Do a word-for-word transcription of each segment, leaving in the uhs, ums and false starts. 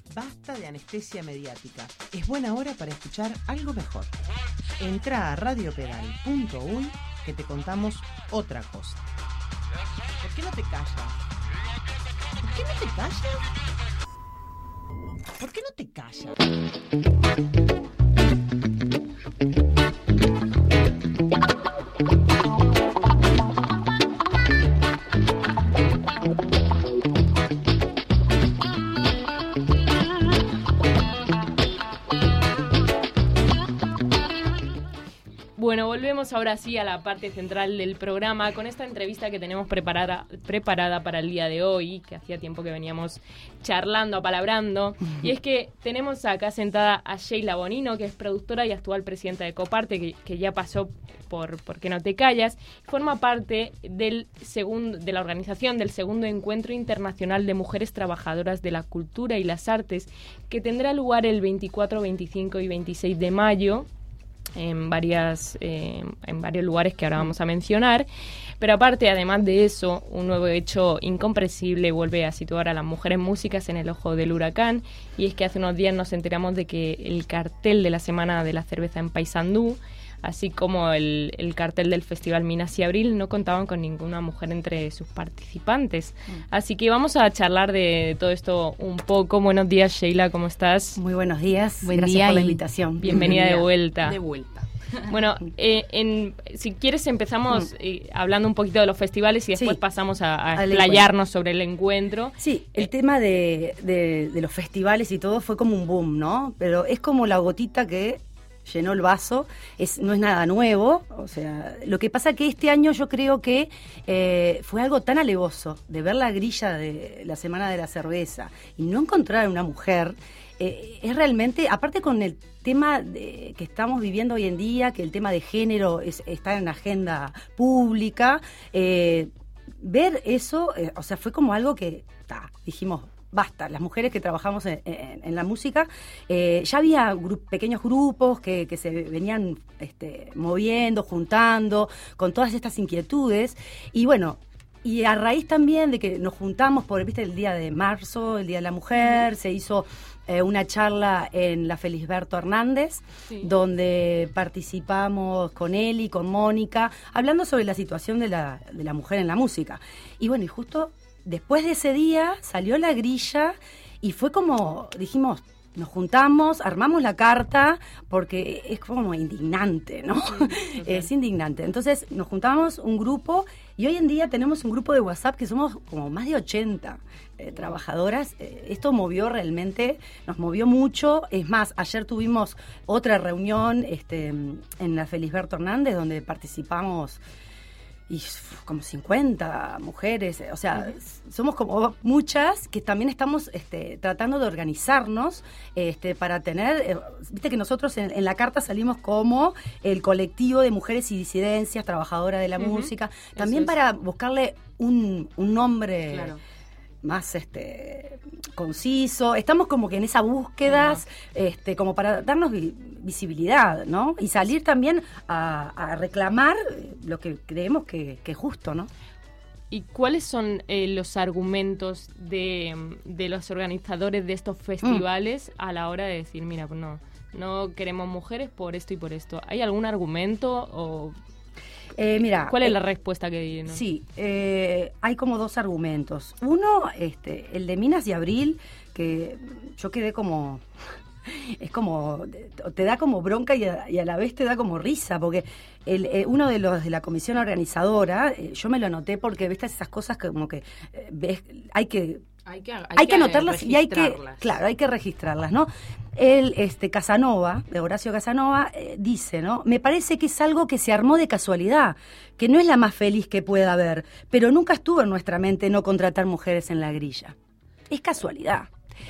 Basta de anestesia mediática. Es buena hora para escuchar algo mejor. Entrá a radio pedal punto uy que te contamos otra cosa. ¿Por qué no te callas? ¿Por qué no te callas? ¿Por qué no te callas? Bueno, volvemos ahora sí a la parte central del programa con esta entrevista que tenemos preparada, preparada para el día de hoy, que hacía tiempo que veníamos charlando, apalabrando. Y es que tenemos acá sentada a Sheila Bonino, que es productora y actual presidenta de Coparte, que, que ya pasó por ¿Por qué no te callas? Forma parte del segundo, de la organización del segundo Encuentro Internacional de Mujeres Trabajadoras de la Cultura y las Artes, que tendrá lugar el veinticuatro, veinticinco y veintiséis de mayo. En, varias, eh, en varios lugares que ahora vamos a mencionar. Pero aparte, además de eso, un nuevo hecho incomprensible vuelve a situar a las mujeres músicas en el ojo del huracán, y es que hace unos días nos enteramos de que el cartel de la Semana de la Cerveza en Paysandú, así como el, el cartel del Festival Minas y Abril, no contaban con ninguna mujer entre sus participantes. Mm. Así que vamos a charlar de todo esto un poco. Buenos días, Sheila, ¿cómo estás? Muy buenos días, Buen gracias día por la y invitación. Bienvenida de vuelta. De vuelta. Bueno, eh, en, si quieres empezamos eh, hablando un poquito de los festivales y después sí, pasamos a, a explayarnos sobre el encuentro. Sí, el eh, tema de, de, de los festivales y todo fue como un boom, ¿no? Pero es como la gotita que llenó el vaso, es, no es nada nuevo, o sea, lo que pasa que este año yo creo que eh, fue algo tan alevoso de ver la grilla de la Semana de la Cerveza y no encontrar a una mujer, eh, es realmente, aparte con el tema de, que estamos viviendo hoy en día, que el tema de género es, está en la agenda pública, eh, ver eso, eh, o sea, fue como algo que, ta, dijimos, basta, las mujeres que trabajamos en, en, en la música, eh, ya había gru- pequeños grupos que, que se venían este, moviendo, juntando, con todas estas inquietudes, y bueno, y a raíz también de que nos juntamos por, viste, el día de marzo, el Día de la Mujer, se hizo eh, una charla en la Felisberto Hernández, sí, donde participamos con él y con Mónica, hablando sobre la situación de la, de la mujer en la música, y bueno, y justo después de ese día salió la grilla y fue como, dijimos, nos juntamos, armamos la carta, porque es como indignante, ¿no? Sí, es indignante. Entonces nos juntamos un grupo y hoy en día tenemos un grupo de WhatsApp que somos como más de ochenta eh, trabajadoras. Eh, esto movió realmente, nos movió mucho. Es más, ayer tuvimos otra reunión este, en la Felisberto Hernández donde participamos y como cincuenta mujeres, o sea, uh-huh, somos como muchas que también estamos este, tratando de organizarnos este, para tener, eh, viste que nosotros en, en la carta salimos como el colectivo de mujeres y disidencias, trabajadoras de la uh-huh, música, también para buscarle un, un nombre, claro, más este conciso. Estamos como que en esa búsqueda, uh-huh, este, como para darnos vi- visibilidad, ¿no? Y salir también a, a reclamar lo que creemos que, que es justo, ¿no? ¿Y cuáles son eh, los argumentos de, de los organizadores de estos festivales mm. a la hora de decir, mira, pues no, no queremos mujeres por esto y por esto? ¿Hay algún argumento o...? Eh, mira, ¿Cuál es eh, la respuesta que di, no? Sí, eh, hay como dos argumentos. Uno, este, el de Minas y Abril, que yo quedé como... Es como, te da como bronca y a, y a la vez te da como risa, porque el, eh, uno de los de la comisión organizadora, eh, yo me lo anoté porque ves esas cosas que como que eh, ves, hay que... Hay que, hay hay que que anotarlas y hay que, claro, hay que registrarlas, ¿no? El, este, Casanova, de Horacio Casanova, eh, dice, ¿no? Me parece que es algo que se armó de casualidad, que no es la más feliz que pueda haber, pero nunca estuvo en nuestra mente no contratar mujeres en la grilla. Es casualidad,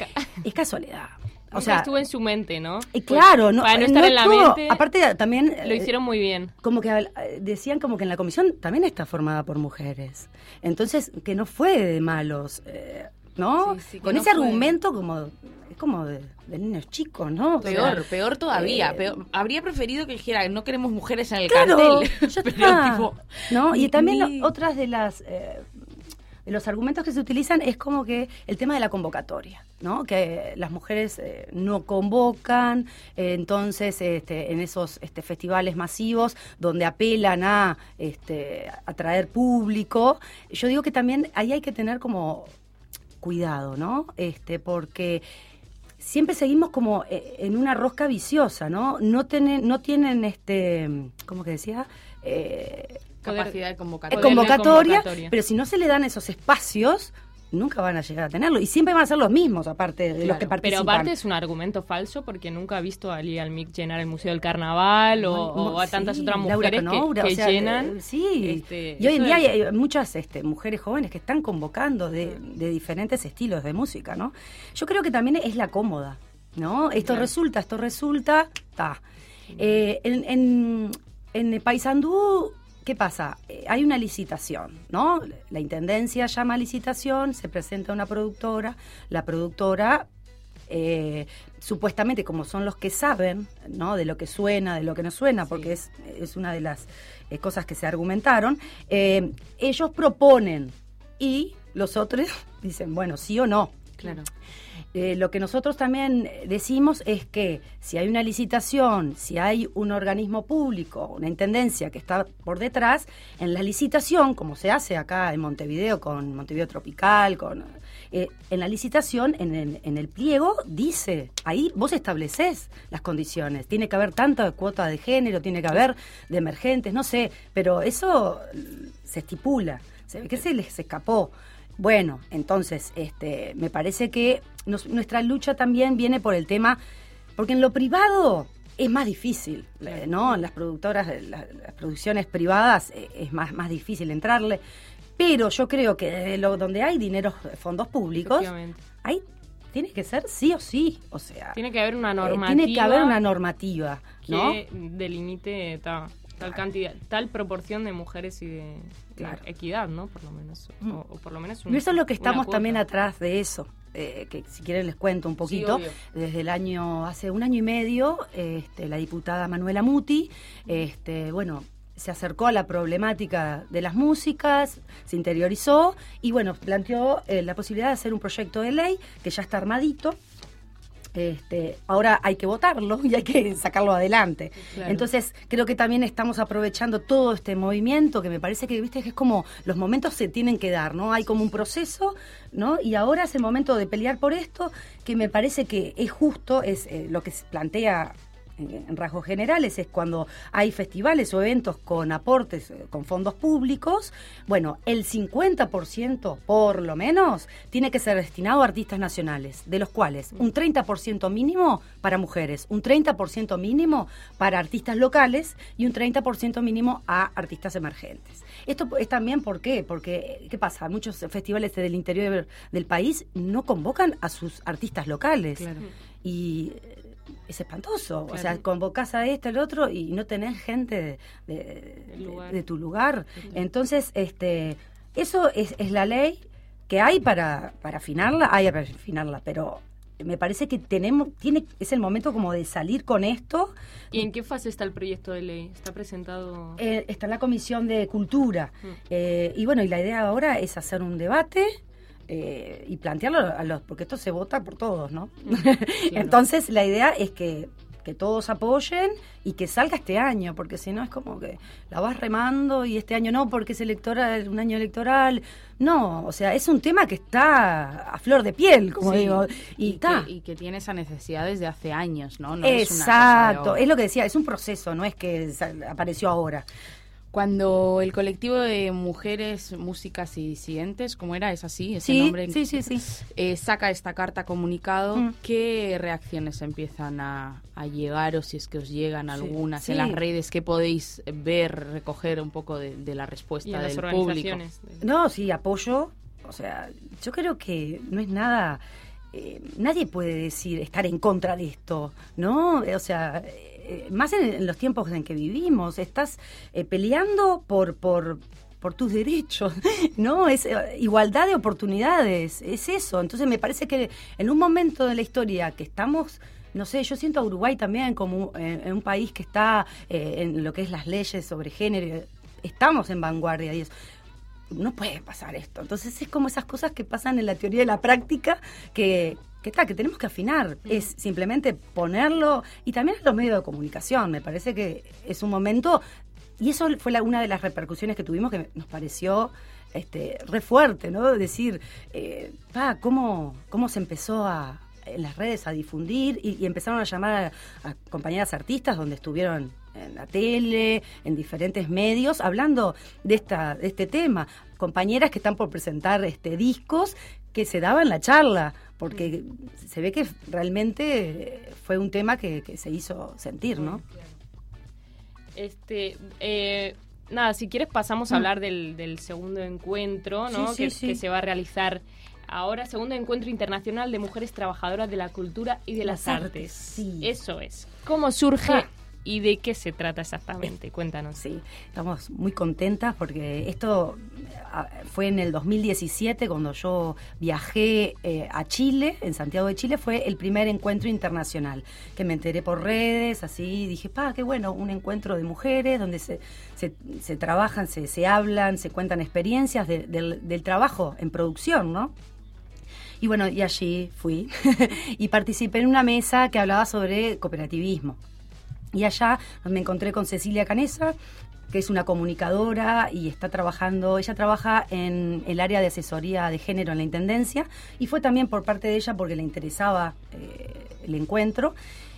es casualidad. O Nunca sea, estuvo en su mente, ¿no? Y claro, pues, no, para no estar no en la estuvo, mente. Aparte también lo hicieron muy bien. Como que eh, decían como que en la comisión también está formada por mujeres. Entonces, que no fue de malos, eh, ¿no? Sí, sí, con no ese fue. Argumento como es como de, de niños chicos, ¿no? O peor, sea, peor todavía. Eh, peor. Habría preferido que dijera no queremos mujeres en el claro, cartel. Ya Pero, está. tipo, ¿no? Y ni, también ni... otras de las eh, los argumentos que se utilizan es como que el tema de la convocatoria, ¿no? Que las mujeres eh, no convocan, eh, entonces este, en esos este, festivales masivos donde apelan a este, atraer público, yo digo que también ahí hay que tener como cuidado, ¿no? Este, porque siempre seguimos como en una rosca viciosa, ¿no? No tienen, no tienen este, ¿cómo que decía? Eh, capacidad de convocatoria. convocatoria, convocatoria, pero si no se le dan esos espacios, nunca van a llegar a tenerlo. Y siempre van a ser los mismos, aparte de claro, los que participan. Pero aparte es un argumento falso, porque nunca he visto a Lía Almic llenar el Museo del Carnaval o, no, o a tantas sí, otras mujeres Conaura, que, que o sea, llenan. Eh, sí, este, y hoy en día es... hay muchas este, mujeres jóvenes que están convocando de, de diferentes estilos de música, ¿no? Yo creo que también es la cómoda, ¿no? Esto claro. resulta, esto resulta, está. Eh, en, en, en Paysandú... ¿Qué pasa? Eh, hay una licitación, ¿no? La intendencia llama a licitación, se presenta una productora, la productora, eh, supuestamente, como son los que saben, ¿no? De lo que suena, de lo que no suena, sí. porque es, es una de las eh, cosas que se argumentaron, eh, ellos proponen y los otros dicen, bueno, sí o no. Claro. Eh, lo que nosotros también decimos es que si hay una licitación, si hay un organismo público, una intendencia que está por detrás, en la licitación, como se hace acá en Montevideo con Montevideo Tropical, con eh, en la licitación, en el, en el pliego, dice, ahí vos establecés las condiciones, tiene que haber tanta cuota de género, tiene que haber de emergentes, no sé, pero eso se estipula, se ve que se les escapó. Bueno, entonces, este, me parece que nos, nuestra lucha también viene por el tema, porque en lo privado es más difícil, eh, ¿no? En las productoras, las, las producciones privadas eh, es más, más difícil entrarle, pero yo creo que desde lo, donde hay dinero, fondos públicos, ahí tiene que ser sí o sí, o sea... Tiene que haber una normativa. Eh, tiene que haber una normativa, ¿no? Que delimite ta, tal cantidad, tal proporción de mujeres y de... Claro. Equidad, ¿no? Por lo menos. O, o por lo menos un, y eso es lo que estamos también atrás de eso. Eh, que si quieren les cuento un poquito. Sí, desde el año, hace un año y medio, este, la diputada Manuela Muti, este, bueno, se acercó a la problemática de las músicas, se interiorizó y bueno, planteó eh, la posibilidad de hacer un proyecto de ley que ya está armadito. Este, ahora hay que votarlo y hay que sacarlo adelante. Claro. Entonces creo que también estamos aprovechando todo este movimiento que me parece que viste que es como los momentos se tienen que dar, ¿no? Hay como un proceso, ¿no? Y ahora es el momento de pelear por esto, que me parece que es justo, es eh, lo que se plantea en rasgos generales, es cuando hay festivales o eventos con aportes, con fondos públicos, bueno, el cincuenta por ciento por lo menos tiene que ser destinado a artistas nacionales, de los cuales un treinta por ciento mínimo para mujeres, un treinta por ciento mínimo para artistas locales y un treinta por ciento mínimo a artistas emergentes. Esto es también, ¿por qué? Porque, ¿qué pasa? Muchos festivales del interior del país no convocan a sus artistas locales. Claro. Y es espantoso, claro. O sea, convocás a esto, al otro y no tenés gente de, de, de, de tu lugar. Claro. Entonces, este, eso es, es la ley que hay para, para afinarla, hay para afinarla, pero me parece que tenemos, tiene, es el momento como de salir con esto. ¿Y en qué fase está el proyecto de ley? ¿Está presentado? Eh, está en la Comisión de Cultura. Mm. Eh, y bueno, y la idea ahora es hacer un debate. Eh, y plantearlo a los, porque esto se vota por todos, ¿no? Claro. Entonces la idea es que, que todos apoyen y que salga este año, porque si no es como que la vas remando y este año no, porque es electoral, un año electoral. No, o sea, es un tema que está a flor de piel, como sí, digo. Y, y, está. Que, y que tiene esa necesidad desde hace años, ¿no? No Exacto, es una cosa de es lo que decía, es un proceso, no es que apareció ahora. Cuando el colectivo de mujeres, músicas y disidentes, ¿cómo era? ¿Es así? ¿Ese sí, nombre? Sí, sí, sí. Eh, saca esta carta comunicado, mm. ¿qué reacciones empiezan a, a llegar o si es que os llegan algunas sí, en sí. las redes? ¿Qué podéis ver, recoger un poco de, de la respuesta y del las público? No, sí, apoyo. O sea, yo creo que no es nada... Eh, nadie puede decir estar en contra de esto, ¿no? O sea... más en, en los tiempos en que vivimos, estás eh, peleando por, por, por tus derechos, ¿no? Es eh, igualdad de oportunidades, es eso. Entonces me parece que en un momento de la historia que estamos, no sé, yo siento a Uruguay también como eh, en un país que está eh, en lo que es las leyes sobre género, estamos en vanguardia y eso. no puede pasar esto. Entonces es como esas cosas que pasan en la teoría y la práctica que... que está, que tenemos que afinar, mm. es simplemente ponerlo, y también en los medios de comunicación, me parece que es un momento, y eso fue la, una de las repercusiones que tuvimos que nos pareció este, re fuerte, ¿no? Decir, eh, pa, ¿cómo, cómo se empezó a, en las redes a difundir, y, y empezaron a llamar a, a compañeras artistas donde estuvieron en la tele, en diferentes medios, hablando de esta de este tema, compañeras que están por presentar este discos, que se daban la charla, porque se ve que realmente fue un tema que, que se hizo sentir, ¿no? Este, eh, nada, si quieres pasamos a hablar del, del segundo encuentro, ¿no? Sí, sí, que, sí. que se va a realizar ahora, segundo encuentro internacional de mujeres trabajadoras de la cultura y de las, las artes. artes. Sí. Eso es. ¿Cómo surge? Ah. ¿Y de qué se trata exactamente? Cuéntanos. Sí, estamos muy contentas porque esto fue en el dos mil diecisiete cuando yo viajé eh, a Chile, en Santiago de Chile, fue el primer encuentro internacional, que me enteré por redes, así, dije, pa, qué bueno, un encuentro de mujeres donde se, se, se trabajan, se, se hablan, se cuentan experiencias de, del, del trabajo en producción, ¿no? Y bueno, y allí fui y participé en una mesa que hablaba sobre cooperativismo. Y allá me encontré con Cecilia Canesa, que es una comunicadora y está trabajando, ella trabaja en el área de asesoría de género en la Intendencia, y fue también por parte de ella porque le interesaba eh, el encuentro.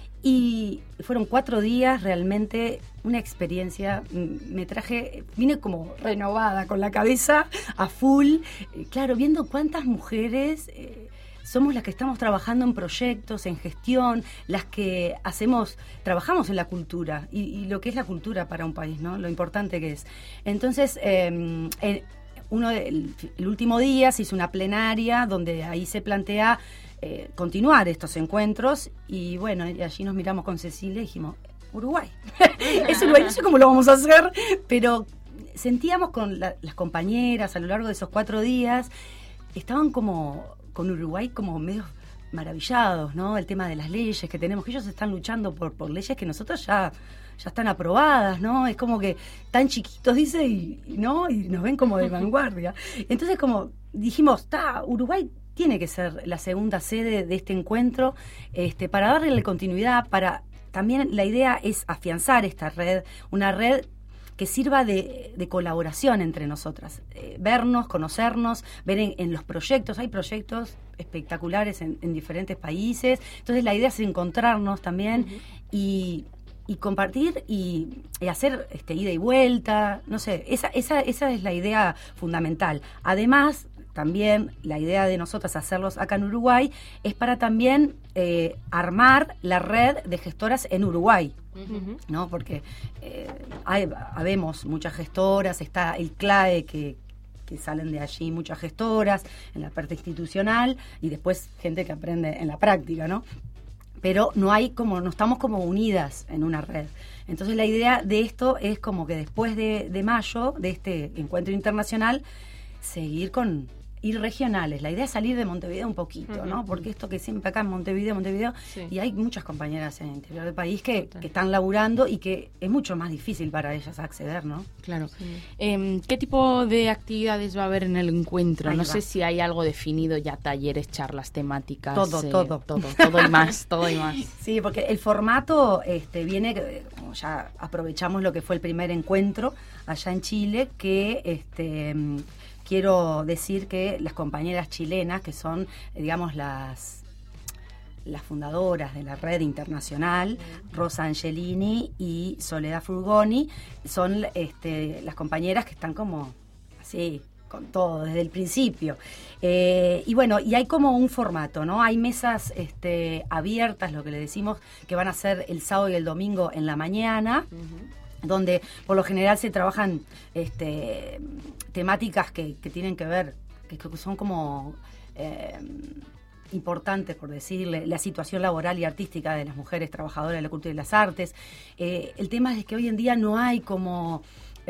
Y fueron cuatro días, realmente una experiencia, me traje, vine como renovada, con la cabeza a full, eh, claro, viendo cuántas mujeres... Eh, somos las que estamos trabajando en proyectos, en gestión, las que hacemos, trabajamos en la cultura, y, y lo que es la cultura para un país, ¿no? Lo importante que es. Entonces, eh, eh, uno el, el último día se hizo una plenaria donde ahí se plantea eh, continuar estos encuentros, y bueno, y allí nos miramos con Cecilia y dijimos, Uruguay. Es Uruguay, no sé cómo lo vamos a hacer, pero sentíamos con la, las compañeras a lo largo de esos cuatro días, estaban como... con Uruguay como medio maravillados, ¿no? El tema de las leyes que tenemos, que ellos están luchando por, por leyes que nosotros ya, ya están aprobadas, ¿no? Es como que tan chiquitos, dice, y, ¿no? Y nos ven como de vanguardia. Entonces, como dijimos, ta, Uruguay tiene que ser la segunda sede de este encuentro, este, para darle la continuidad, para... También la idea es afianzar esta red, una red que sirva de, de colaboración entre nosotras, eh, vernos, conocernos, ver en, en los proyectos, hay proyectos espectaculares en, en diferentes países, entonces la idea es encontrarnos también uh-huh. y, y compartir y, y hacer este, ida y vuelta, no sé, esa, esa, esa es la idea fundamental. Además, también la idea de nosotras hacerlos acá en Uruguay es para también eh, armar la red de gestoras en Uruguay, uh-huh. ¿no? Porque eh, hay, habemos muchas gestoras, está el C L A E que, que salen de allí, muchas gestoras en la parte institucional, y después gente que aprende en la práctica, ¿no? Pero no hay como, no estamos como unidas en una red. Entonces la idea de esto es como que después de, de mayo, de este encuentro internacional, seguir con... ir regionales. La idea es salir de Montevideo un poquito, uh-huh. ¿no? Porque esto que siempre acá en Montevideo, Montevideo, sí. y hay muchas compañeras en el interior del país que, que están laburando y que es mucho más difícil para ellas acceder, ¿no? Claro. Sí. Eh, ¿Qué tipo de actividades va a haber en el encuentro? Ahí no va. sé si hay algo definido ya, talleres, charlas temáticas. Todo, eh, todo. Todo, todo y más, todo y más. Sí, porque el formato este, viene, como ya aprovechamos lo que fue el primer encuentro allá en Chile, que... este quiero decir que las compañeras chilenas, que son, digamos, las, las fundadoras de la red internacional, Rosa Angelini y Soledad Frugoni, son este, las compañeras que están como así, con todo, desde el principio. Eh, y bueno, y hay como un formato, ¿no? Hay mesas este, abiertas, lo que le decimos, que van a ser el sábado y el domingo en la mañana, uh-huh. donde por lo general se trabajan este, temáticas que, que tienen que ver, que, que son como eh, importantes, por decirle, la situación laboral y artística de las mujeres trabajadoras de la cultura y las artes. Eh, el tema es que hoy en día no hay como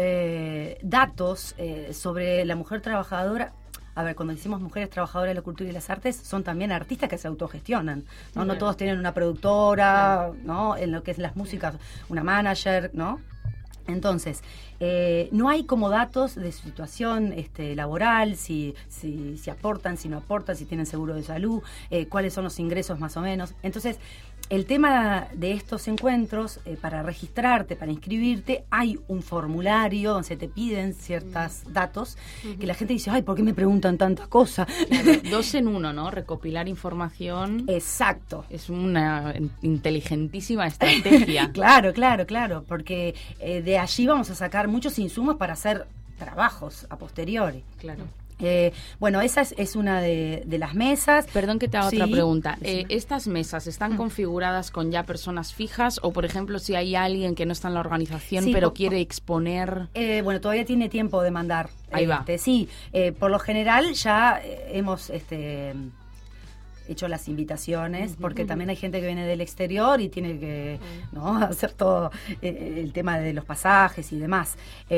eh, datos eh, sobre la mujer trabajadora. A ver, cuando decimos mujeres trabajadoras de la cultura y las artes, son también artistas que se autogestionan, ¿no? No todos tienen una productora, ¿no? En lo que es las músicas, una manager, ¿no? Entonces, eh, no hay como datos de su situación este, laboral, si, si, si aportan, si no aportan, si tienen seguro de salud, eh, cuáles son los ingresos más o menos. Entonces, el tema de estos encuentros, eh, para registrarte, para inscribirte, hay un formulario donde se te piden ciertos uh-huh. datos, uh-huh. que la gente dice, ay, ¿por qué me preguntan tantas cosas? Claro, dos en uno, ¿no? Recopilar información. Exacto. Es una inteligentísima estrategia. Claro, claro, claro, porque eh, de allí vamos a sacar muchos insumos para hacer trabajos a posteriori. Claro. Eh, bueno, esa es, es una de, de las mesas. Perdón que te haga sí. otra pregunta. Eh, ¿Estas mesas están mm. configuradas con ya personas fijas o, por ejemplo, si hay alguien que no está en la organización sí, pero po- quiere exponer? Eh, bueno, todavía tiene tiempo de mandar. Ahí este, va. Sí, eh, por lo general ya eh, hemos... este hecho las invitaciones, uh-huh, porque uh-huh. también hay gente que viene del exterior y tiene que uh-huh. ¿no? hacer todo eh, el tema de los pasajes y demás.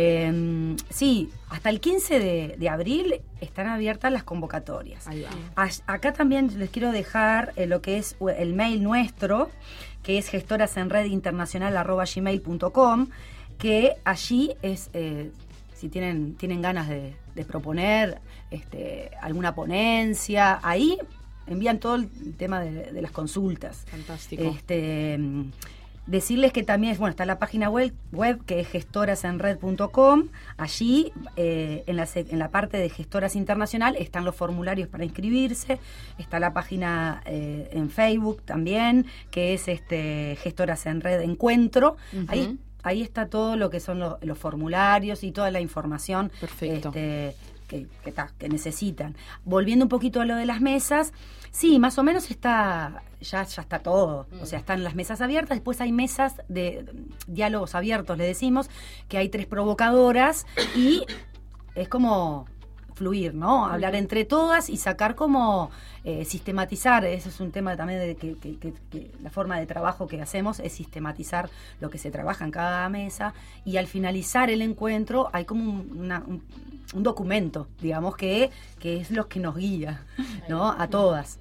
Eh, sí, hasta el quince de, de abril están abiertas las convocatorias. Ahí va. A, acá también les quiero dejar eh, lo que es el mail nuestro, que es gestorasenredinternacional arroba gmail punto com, que allí es... Eh, si tienen, tienen ganas de, de proponer este, alguna ponencia, ahí envían todo el tema de, de las consultas. Fantástico. Este, decirles que también, bueno, está la página web, web que es gestorasenred punto com. Allí, eh, en, la, en la parte de Gestoras Internacional, están los formularios para inscribirse. Está la página eh, en Facebook también, que es este Gestoras en Red Encuentro. Uh-huh. Ahí Ahí está todo lo que son lo, los formularios y toda la información este, que, que, ta, que necesitan. Volviendo un poquito a lo de las mesas, sí, más o menos está ya, ya está todo. Mm. O sea, están las mesas abiertas, después hay mesas de diálogos abiertos, le decimos, que hay tres provocadoras y es como fluir, ¿no? Hablar entre todas y sacar como eh, sistematizar. Eso es un tema también de que, que, que, que la forma de trabajo que hacemos es sistematizar lo que se trabaja en cada mesa, y al finalizar el encuentro hay como un, una, un, un documento, digamos, que, que es lo que nos guía, ¿no? A todas.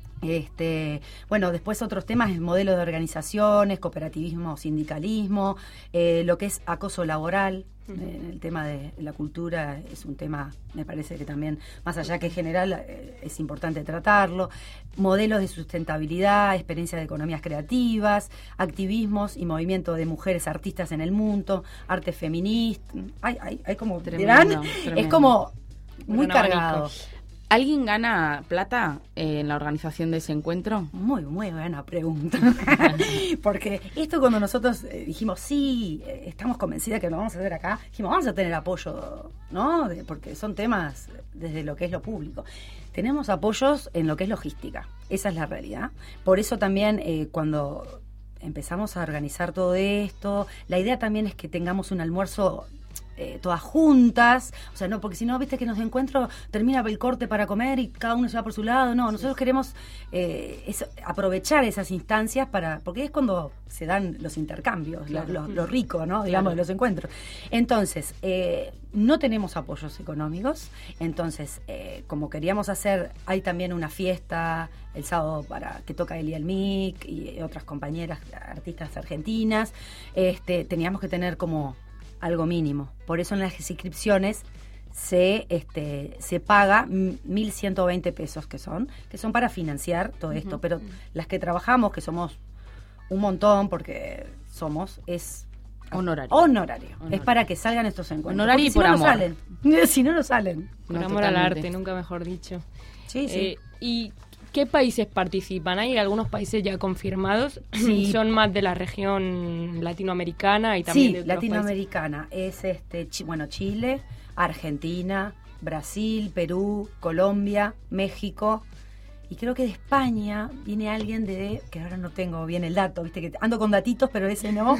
Este, bueno, después otros temas es modelo de organizaciones, cooperativismo, sindicalismo, eh, lo que es acoso laboral, eh, el tema de la cultura es un tema, me parece que también, más allá que general, eh, es importante tratarlo, modelos de sustentabilidad, experiencia de economías creativas, activismos y movimiento de mujeres artistas en el mundo, arte feminista, hay, hay, hay como, tremendo, es como muy bueno, cargado. Abanico. ¿Alguien gana plata en la organización de ese encuentro? Muy, muy buena pregunta. Porque esto cuando nosotros eh, dijimos, sí, eh, estamos convencidas que lo vamos a hacer acá, dijimos, vamos a tener apoyo, ¿no? De, porque son temas desde lo que es lo público. Tenemos apoyos en lo que es logística, esa es la realidad. Por eso también eh, cuando empezamos a organizar todo esto, la idea también es que tengamos un almuerzo... Eh, todas juntas, o sea, no, porque si no, viste que nos encuentro, termina el corte para comer y cada uno se va por su lado. No, nosotros queremos eh, eso, aprovechar esas instancias para, porque es cuando se dan los intercambios, claro. lo, lo, lo rico, ¿no? Digamos, claro. de los encuentros. Entonces, eh, no tenemos apoyos económicos, entonces, eh, como queríamos hacer, hay también una fiesta el sábado para que toca Elia Almic y otras compañeras artistas argentinas, este, teníamos que tener como algo mínimo. Por eso en las inscripciones se este se paga mil ciento veinte pesos que son, que son para financiar todo esto, uh-huh. pero las que trabajamos, que somos un montón, porque somos, es honorario. Honorario. honorario. Es para que salgan estos encuentros. Honorario y si por no amor. No salen. Si no, no salen. Por no, amor totalmente. al arte, nunca mejor dicho. Sí, sí. Eh, y ¿qué países participan? Hay algunos países ya confirmados, sí. son más de la región latinoamericana y también sí, de otros latinoamericana. países. Es este, bueno, Chile, Argentina, Brasil, Perú, Colombia, México. Y creo que de España viene alguien de, que ahora no tengo bien el dato, viste que ando con datitos, pero ese no,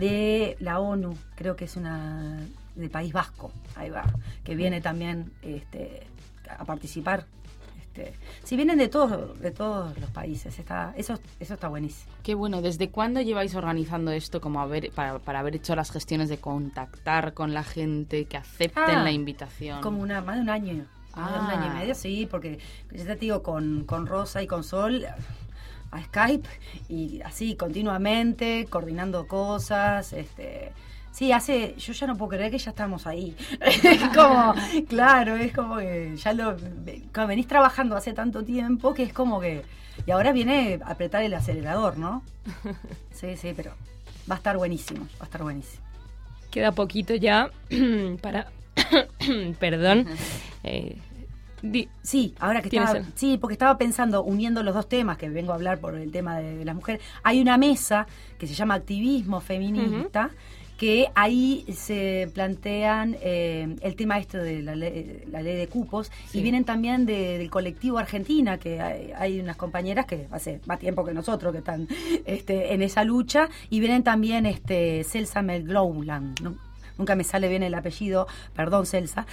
de la ONU, creo que es una del País Vasco, ahí va, que viene también este, a participar. Este, si vienen de todos de todos los países, está, eso, eso está buenísimo. Qué bueno. ¿Desde cuándo lleváis organizando esto como haber, para, para haber hecho las gestiones de contactar con la gente, que acepten ah, la invitación? Como una más de un año. Ah. Un año y medio, sí, porque ya te digo, con, con Rosa y con Sol a Skype y así continuamente, coordinando cosas, este Sí, hace, yo ya no puedo creer que ya estamos ahí. como, claro, es como que ya lo, como venís trabajando hace tanto tiempo que es como que, y ahora viene a apretar el acelerador, ¿no? Sí, sí, pero va a estar buenísimo, va a estar buenísimo. Queda poquito ya para, perdón, eh, Di, sí, ahora que estaba, el... sí, porque estaba pensando, uniendo los dos temas, que vengo a hablar por el tema de, de las mujeres, hay una mesa que se llama Activismo Feminista, uh-huh. que ahí se plantean eh, el tema este de la ley, la ley de cupos, sí. y vienen también de, del colectivo Argentina, que hay, hay unas compañeras que hace más tiempo que nosotros que están este, en esa lucha, y vienen también este Celsa Melglowland, ¿no? Nunca me sale bien el apellido, perdón Celsa,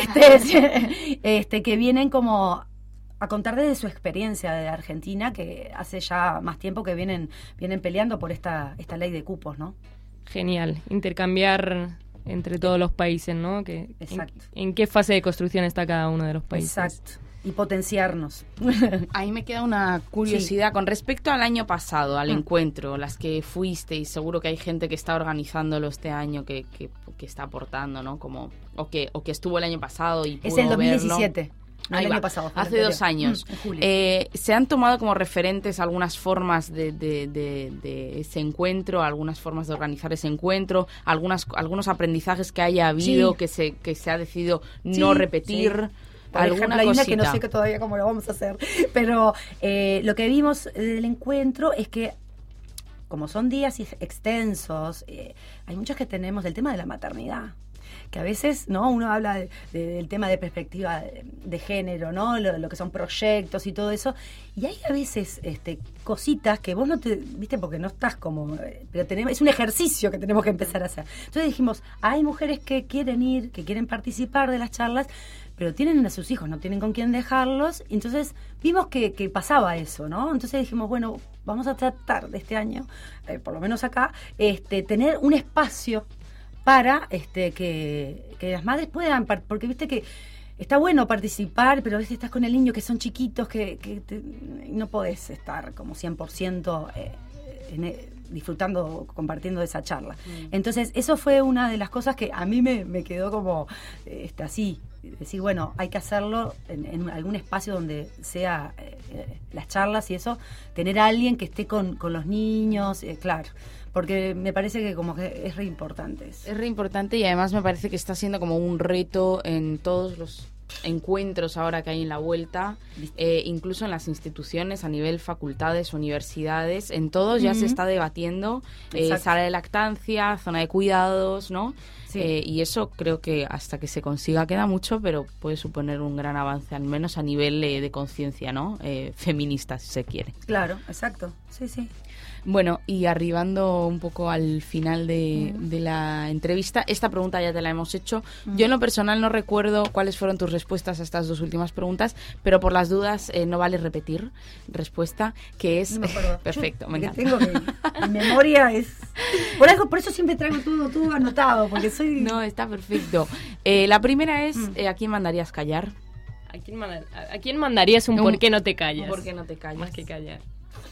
este, este, que vienen como a contar desde su experiencia de Argentina, que hace ya más tiempo que vienen, vienen peleando por esta, esta ley de cupos, ¿no? Genial, intercambiar entre todos los países, ¿no? Que, Exacto. En, ¿En qué fase de construcción está cada uno de los países? Exacto. Y potenciarnos. Ahí me queda una curiosidad sí. con respecto al año pasado, al mm. encuentro, las que fuiste, y seguro que hay gente que está organizándolo este año, que, que, que está aportando, ¿no? Como, o que, o que estuvo el año pasado y pudo es el dos mil diecisiete. Verlo. No, el año va, pasado. Hace dos años. Mm, en julio. Eh, ¿Se han tomado como referentes algunas formas de, de, de, de ese encuentro, algunas formas de organizar ese encuentro, algunas, algunos aprendizajes que haya habido, sí. que, se, que se ha decidido sí, no repetir? Sí. Por ejemplo, hay una que no sé que todavía cómo lo vamos a hacer, pero eh, lo que vimos del encuentro es que como son días extensos, eh, hay muchos que tenemos el tema de la maternidad, que a veces no uno habla de, de, del tema de perspectiva de, de género, no lo, lo que son proyectos y todo eso, y hay a veces este, cositas que vos no te, viste, porque no estás como, pero tenemos, es un ejercicio que tenemos que empezar a hacer. Entonces dijimos, hay mujeres que quieren ir, que quieren participar de las charlas, pero tienen a sus hijos, no tienen con quién dejarlos, entonces vimos que, que pasaba eso, ¿no? Entonces dijimos, bueno, vamos a tratar de este año, eh, por lo menos acá, este, tener un espacio para este, que, que las madres puedan, porque viste que está bueno participar, pero a veces estás con el niño que son chiquitos, que, que te, no podés estar como cien por ciento eh, en, disfrutando, compartiendo esa charla. Mm. Entonces, eso fue una de las cosas que a mí me, me quedó como este, así, decir, bueno, hay que hacerlo en, en algún espacio donde sea eh, las charlas y eso, tener a alguien que esté con, con los niños, eh, claro, porque me parece que como que es re importante eso. Es re importante y además me parece que está siendo como un reto en todos los encuentros ahora que hay en la vuelta, eh, incluso en las instituciones a nivel facultades, universidades, en todos ya uh-huh. se está debatiendo eh, sala de lactancia, zona de cuidados, ¿no? Sí. Eh, y eso creo que hasta que se consiga queda mucho, pero puede suponer un gran avance, al menos a nivel eh, de conciencia, ¿no? Eh, feminista, si se quiere. Claro, exacto, sí, sí. Bueno, y arribando un poco al final de, uh-huh. de la entrevista, esta pregunta ya te la hemos hecho. Uh-huh. Yo en lo personal no recuerdo cuáles fueron tus respuestas a estas dos últimas preguntas, pero por las dudas eh, no vale repetir respuesta, que es... No me acuerdo. Perfecto, Yo, me encanta. Tengo mi, mi memoria es... Por eso, por eso siempre traigo todo, todo anotado, porque soy... No, está perfecto. Eh, la primera es, eh, ¿a quién mandarías callar? ¿A quién, manda, a, ¿A quién mandarías un, un por qué no te callas? Un por qué no te callas. Más que callar.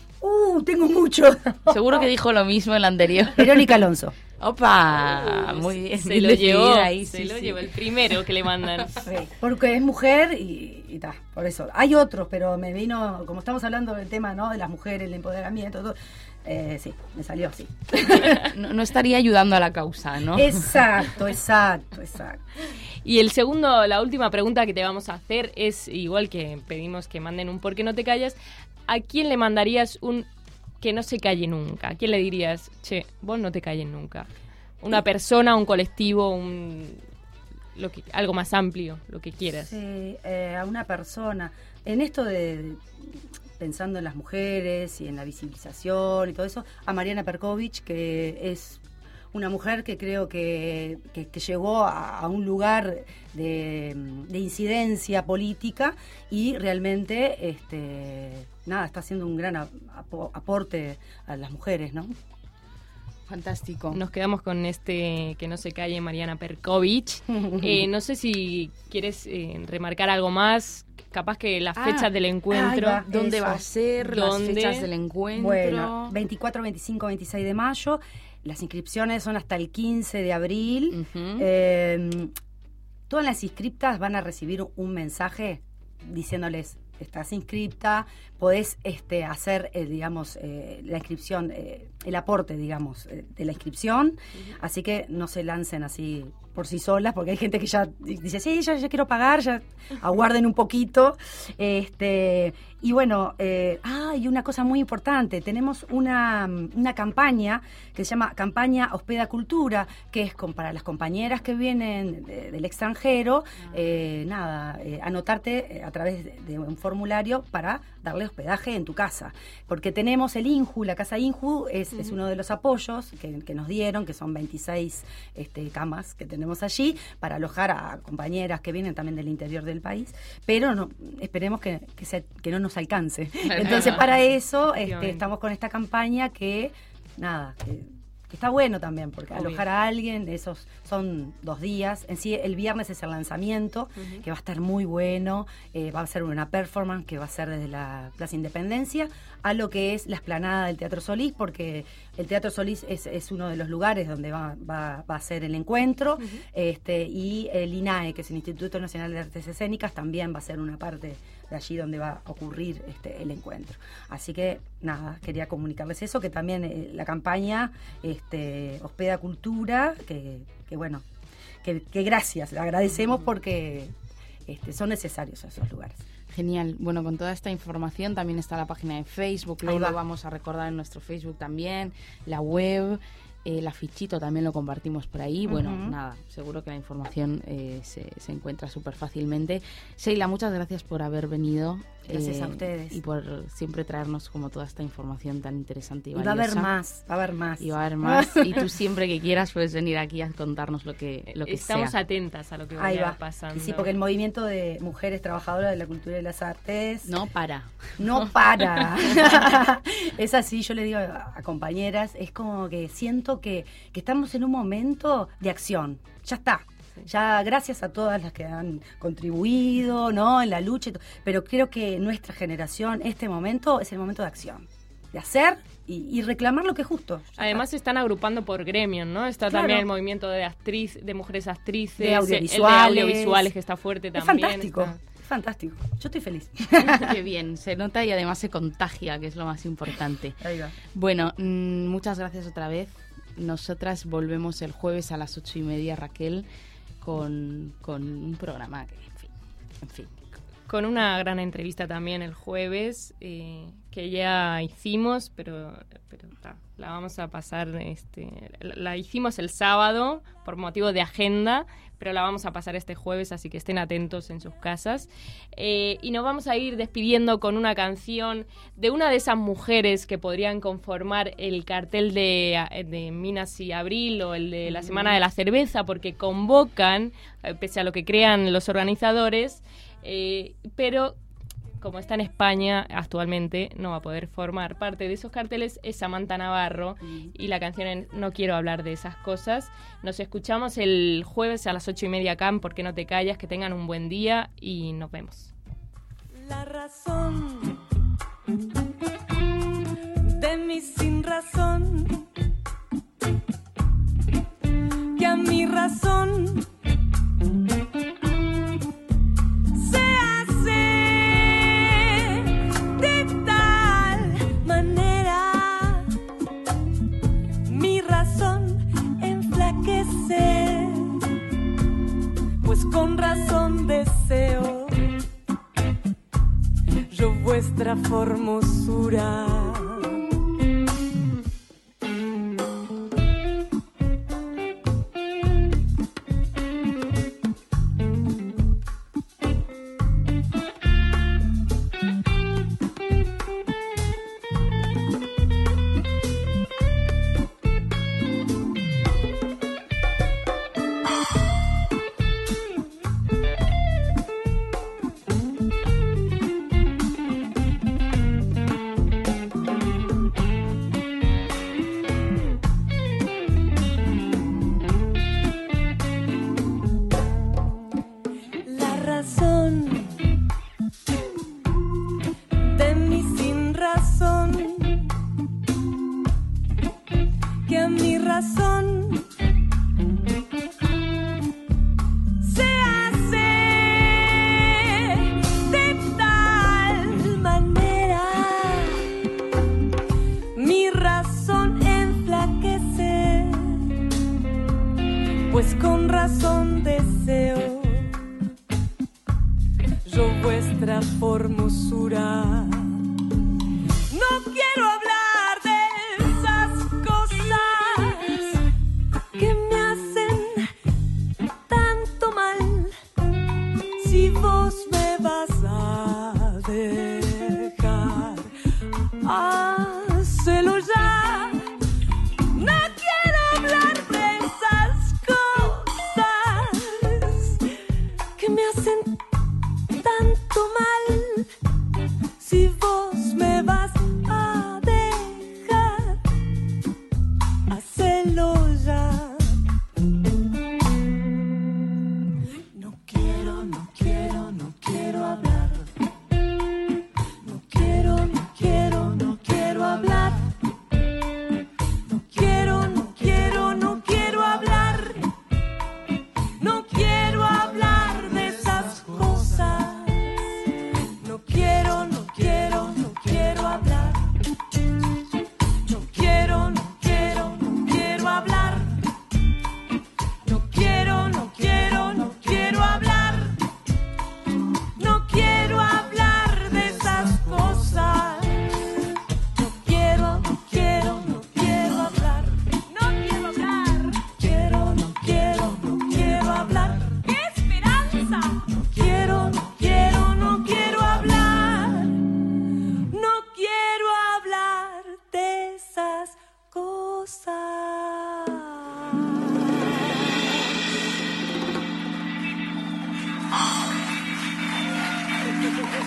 Uh, tengo mucho. Seguro que dijo lo mismo el anterior. Verónica Alonso. Opa, uh, muy bien. Se lo llevó, ahí, se sí, lo sí. llevó el primero que le mandan. Sí, porque es mujer y ta, por eso. Hay otros, pero me vino, como estamos hablando del tema, ¿no? De las mujeres, el empoderamiento, todo. Eh, sí, me salió así. No, no estaría ayudando a la causa, ¿no? Exacto, exacto, exacto. Y el segundo, la última pregunta que te vamos a hacer es, igual que pedimos que manden un ¿por qué no te callas? ¿A quién le mandarías un que no se calle nunca? ¿A quién le dirías, che, vos no te calles nunca? Una persona, un colectivo, un lo que algo más amplio, lo que quieras. Sí, eh, a una persona. En esto de... pensando en las mujeres y en la visibilización y todo eso, a Mariana Perkovich, que es una mujer que creo que, que, que llegó a, a un lugar de, de incidencia política y realmente este, nada, está haciendo un gran ap- aporte a las mujeres, ¿no? Fantástico. Nos quedamos con este Que no se calle, Mariana Perkovic. Eh, no sé si quieres eh, remarcar algo más, capaz que las Ah, fechas del encuentro. va, ¿Dónde eso. va a ser? ¿Dónde? Las fechas del encuentro. Bueno, veinticuatro, veinticinco, veintiséis de mayo. Las inscripciones son hasta el quince de abril. Ujú. Eh, todas las inscriptas van a recibir un mensaje diciéndoles: estás inscripta, podés este, hacer, eh, digamos, eh, la inscripción, eh, el aporte, digamos, eh, de la inscripción. Uh-huh. Así que no se lancen así por sí solas, porque hay gente que ya dice, sí, ya, ya quiero pagar, ya aguarden un poquito. Este, y bueno, eh, ah, y una cosa muy importante, tenemos una, una campaña que se llama Campaña Hospeda Cultura, que es con, para las compañeras que vienen de, del extranjero, uh-huh. eh, nada, eh, anotarte a través de, de un formulario para darle hospedaje en tu casa, porque tenemos el INJU, la casa INJU es, uh-huh. es uno de los apoyos que, que nos dieron, que son veintiséis este, camas que tenemos allí para alojar a compañeras que vienen también del interior del país, pero no, esperemos que, que, se, que no nos alcance. Entonces para eso este, estamos con esta campaña que, nada, que, que está bueno también, porque Obvio. alojar a alguien, esos son dos días. En sí, el viernes es el lanzamiento, uh-huh. que va a estar muy bueno, eh, va a ser una performance que va a ser desde la Plaza Independencia a lo que es la explanada del Teatro Solís, porque el Teatro Solís es, es uno de los lugares donde va, va, va a ser el encuentro, uh-huh. este, y el INAE, que es el Instituto Nacional de Artes Escénicas, también va a ser una parte de allí donde va a ocurrir este, el encuentro. Así que, nada, quería comunicarles eso, que también eh, la campaña este, Hospeda Cultura, que, que bueno, que, que gracias, le agradecemos porque este, son necesarios esos lugares. Genial. Bueno, con toda esta información también está la página de Facebook, luego lo vamos a recordar en nuestro Facebook también, la web, eh, el afichito también lo compartimos por ahí. Bueno, uh-huh. nada, seguro que la información eh, se, se encuentra súper fácilmente. Sheila, muchas gracias por haber venido. Gracias eh, a ustedes. Y por siempre traernos como toda esta información tan interesante y, y valiosa. Va a haber más, va a haber más. Y va a haber más. Y tú siempre que quieras puedes venir aquí a contarnos lo que, lo que Estamos sea. atentas a lo que vaya va. pasando. Sí, porque el movimiento de mujeres trabajadoras de la cultura y las artes... No para. No para. Es así, yo le digo a, a compañeras, es como que siento que, que estamos en un momento de acción. Ya está. Ya gracias a todas las que han contribuido, ¿no?, en la lucha, pero creo que nuestra generación, este momento, es el momento de acción, de hacer y, y reclamar lo que es justo. Además se están agrupando por gremios, ¿no? Está claro. también el movimiento de actriz, de mujeres actrices, de audiovisuales, el de audiovisuales que está fuerte también. Es fantástico. Está... Fantástico, yo estoy feliz. Qué bien, se nota y además se contagia, que es lo más importante. Ahí va. Bueno, mmm, muchas gracias otra vez. Nosotras volvemos el jueves a las ocho y media, Raquel, con, con un programa que, en fin, en fin. Con una gran entrevista también el jueves, eh, que ya hicimos, pero, pero ta, la vamos a pasar, este, la, la hicimos el sábado por motivo de agenda, pero la vamos a pasar este jueves, así que estén atentos en sus casas. Eh, y nos vamos a ir despidiendo con una canción de una de esas mujeres que podrían conformar el cartel de, de Minas y Abril o el de la Semana de la Cerveza, porque convocan, eh, pese a lo que crean los organizadores, eh, pero como está en España actualmente no va a poder formar parte de esos carteles, es Samantha Navarro mm. y la canción es No quiero hablar de esas cosas. Nos escuchamos el jueves a las ocho y media acá en ¿Por qué no te callas? Que tengan un buen día y nos vemos. La razón de mi sin razón, que a mi razón pues con razón deseo yo vuestra formosura. razón enflaquecer, pues con razón deseo yo vuestra formosura.